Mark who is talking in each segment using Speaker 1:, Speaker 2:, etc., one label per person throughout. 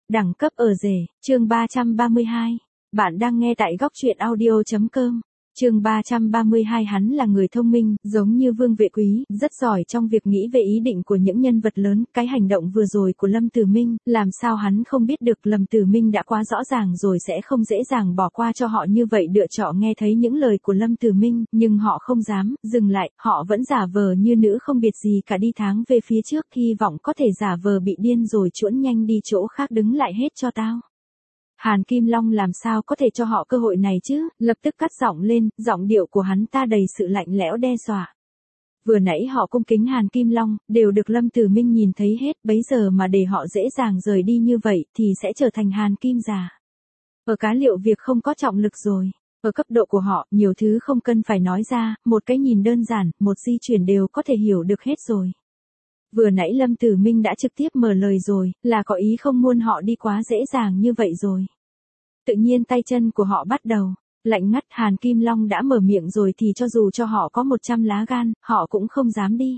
Speaker 1: Đẳng cấp ở rể, chương 332. Bạn đang nghe tại góc truyện audio.com. Chương 332. Hắn là người thông minh, giống như Vương Vệ Quý, rất giỏi trong việc nghĩ về ý định của những nhân vật lớn. Cái hành động vừa rồi của Lâm Tử Minh, làm sao hắn không biết được Lâm Tử Minh đã quá rõ ràng rồi sẽ không dễ dàng bỏ qua cho họ như vậy. Lựa chọn nghe thấy những lời của Lâm Tử Minh, nhưng họ không dám dừng lại, họ vẫn giả vờ như nữ không biệt gì cả đi tháng về phía trước, hy vọng có thể giả vờ bị điên rồi chuỗn nhanh đi chỗ khác đứng lại hết cho tao. Hàn Kim Long làm sao có thể cho họ cơ hội này chứ, lập tức cất giọng lên, giọng điệu của hắn ta đầy sự lạnh lẽo đe dọa. Vừa nãy họ cung kính Hàn Kim Long, đều được Lâm Tử Minh nhìn thấy hết, bấy giờ mà để họ dễ dàng rời đi như vậy thì sẽ trở thành Hàn Kim già. Ở cá liệu việc không có trọng lực rồi. Ở cấp độ của họ, nhiều thứ không cần phải nói ra, một cái nhìn đơn giản, một di chuyển đều có thể hiểu được hết rồi. Vừa nãy Lâm Tử Minh đã trực tiếp mở lời rồi, là có ý không muốn họ đi quá dễ dàng như vậy rồi. Tự nhiên tay chân của họ bắt đầu lạnh ngắt. Hàn Kim Long đã mở miệng rồi thì cho dù cho họ có 100 lá gan, họ cũng không dám đi.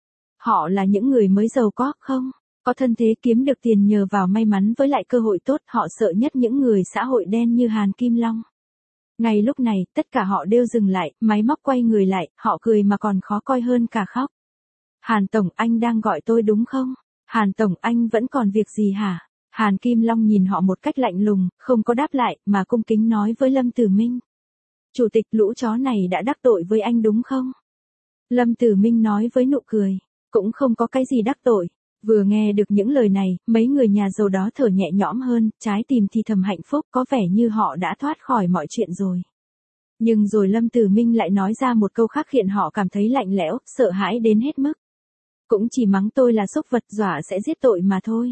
Speaker 1: Họ là những người mới giàu có thân thế, kiếm được tiền nhờ vào may mắn với lại cơ hội tốt, họ sợ nhất những người xã hội đen như Hàn Kim Long. Ngay lúc này, tất cả họ đều dừng lại, máy móc quay người lại, họ cười mà còn khó coi hơn cả khóc. Hàn Tổng, anh đang gọi tôi đúng không? Hàn Tổng, anh vẫn còn việc gì hả? Hàn Kim Long nhìn họ một cách lạnh lùng, không có đáp lại, mà cung kính nói với Lâm Tử Minh. Chủ tịch, lũ chó này đã đắc tội với anh đúng không? Lâm Tử Minh nói với nụ cười. Cũng không có cái gì đắc tội. Vừa nghe được những lời này, mấy người nhà giàu đó thở nhẹ nhõm hơn, trái tim thì thầm hạnh phúc, có vẻ như họ đã thoát khỏi mọi chuyện rồi. Nhưng rồi Lâm Tử Minh lại nói ra một câu khác khiến họ cảm thấy lạnh lẽo, sợ hãi đến hết mức. Cũng chỉ mắng tôi là súc vật, dọa sẽ giết tội mà thôi.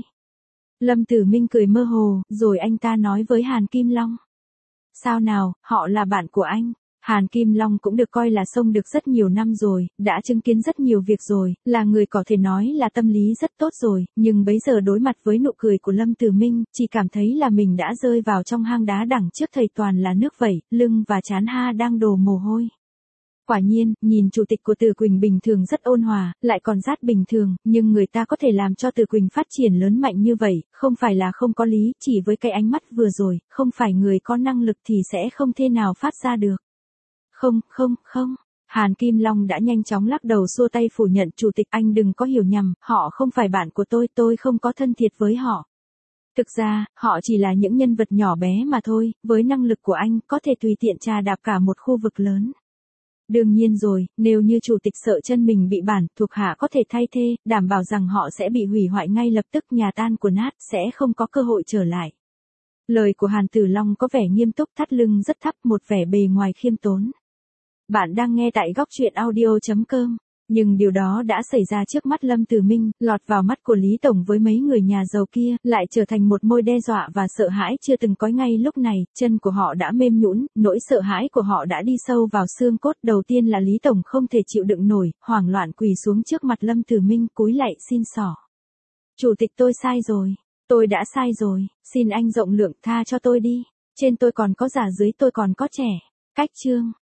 Speaker 1: Lâm Tử Minh cười mơ hồ, rồi anh ta nói với Hàn Kim Long. Sao nào, họ là bạn của anh. Hàn Kim Long cũng được coi là sống được rất nhiều năm rồi, đã chứng kiến rất nhiều việc rồi, là người có thể nói là tâm lý rất tốt rồi, nhưng bấy giờ đối mặt với nụ cười của Lâm Tử Minh, chỉ cảm thấy là mình đã rơi vào trong hang đá đằng trước thầy toàn là nước vẩy, lưng và trán đang đổ mồ hôi. Quả nhiên, nhìn chủ tịch của Từ Quỳnh bình thường rất ôn hòa, lại còn rất bình thường, nhưng người ta có thể làm cho Từ Quỳnh phát triển lớn mạnh như vậy, không phải là không có lý, chỉ với cái ánh mắt vừa rồi, không phải người có năng lực thì sẽ không thể nào phát ra được. Không. Hàn Kim Long đã nhanh chóng lắc đầu xua tay phủ nhận. Chủ tịch, anh đừng có hiểu nhầm, họ không phải bạn của tôi không có thân thiết với họ. Thực ra, họ chỉ là những nhân vật nhỏ bé mà thôi, với năng lực của anh, có thể tùy tiện trà đạp cả một khu vực lớn. Đương nhiên rồi, nếu như chủ tịch sợ chân mình bị bản, thuộc hạ có thể thay thế, đảm bảo rằng họ sẽ bị hủy hoại ngay lập tức, nhà tan của nát, sẽ không có cơ hội trở lại. Lời của Hàn Tử Long có vẻ nghiêm túc, thắt lưng rất thấp, một vẻ bề ngoài khiêm tốn. Bạn đang nghe tại góc truyện audio.com. Nhưng điều đó đã xảy ra trước mắt Lâm Tử Minh, lọt vào mắt của Lý Tổng với mấy người nhà giàu kia, lại trở thành một mối đe dọa và sợ hãi chưa từng có. Ngay lúc này, chân của họ đã mềm nhũn, nỗi sợ hãi của họ đã đi sâu vào xương cốt. Đầu tiên là Lý Tổng không thể chịu đựng nổi, hoảng loạn quỳ xuống trước mặt Lâm Tử Minh, cúi lạy xin xỏ. Chủ tịch, tôi sai rồi. Tôi đã sai rồi, xin anh rộng lượng tha cho tôi đi. Trên tôi còn có già, dưới tôi còn có trẻ. Cách chương.